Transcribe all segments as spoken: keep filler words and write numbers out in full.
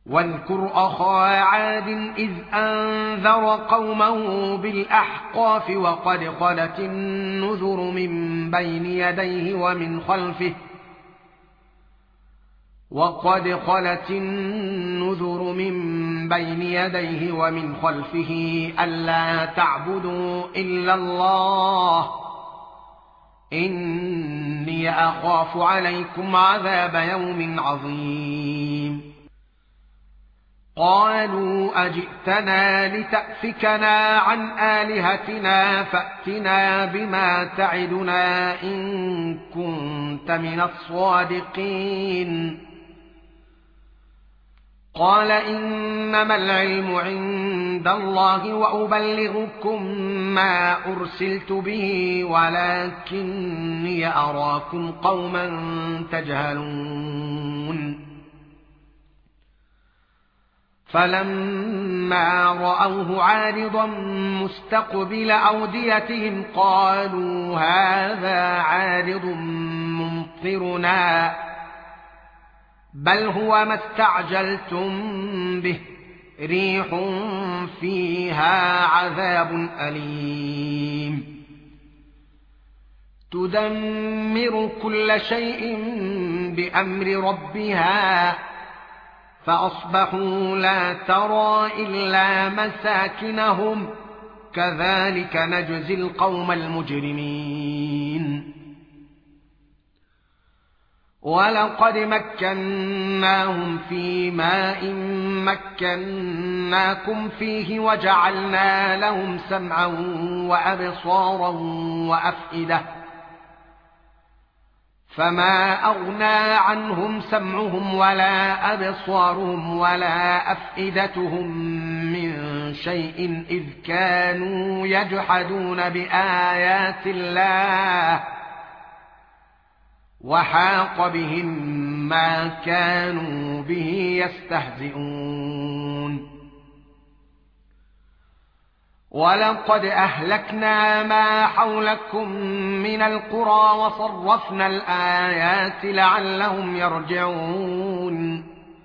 واذكر أخا عاد إذ أنذر قومه بالأحقاف وقد خلت النذر من بين يديه ومن خلفه وقد خلت النذر من بين يديه ومن خلفه ألا تعبدوا إلا الله إني أخاف عليكم عذاب يوم عظيم قالوا أجئتنا لتأفكنا عن آلهتنا فأتنا بما تعدنا إن كنت من الصادقين قال إنما العلم عند الله وأبلغكم ما أرسلت به ولكني أراكم قوما تجهلون فلما رأوه عارضا مستقبل أوديتهم قالوا هذا عارض ممطرنا بل هو ما استعجلتم به ريح فيها عذاب أليم تدمر كل شيء بأمر ربها فأصبحوا لا ترى إلا مساكنهم كذلك نجزي القوم المجرمين ولقد مكناهم في ماء مكناكم فيه وجعلنا لهم سمعا وأبصارا وأفئدة فما أغنى عنهم سمعهم ولا أبصارهم ولا أفئدتهم من شيء إذ كانوا يجحدون بآيات الله وحاق بهم ما كانوا به يستهزئون ولقد أهلكنا ما حولكم من القرى وصرفنا الآيات لعلهم يرجعون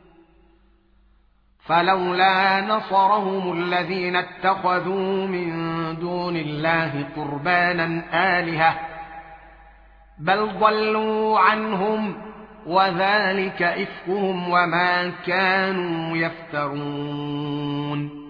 فلولا نصرهم الذين اتخذوا من دون الله قربانا آلهة بل ضلوا عنهم وذلك إفكهم وما كانوا يفترون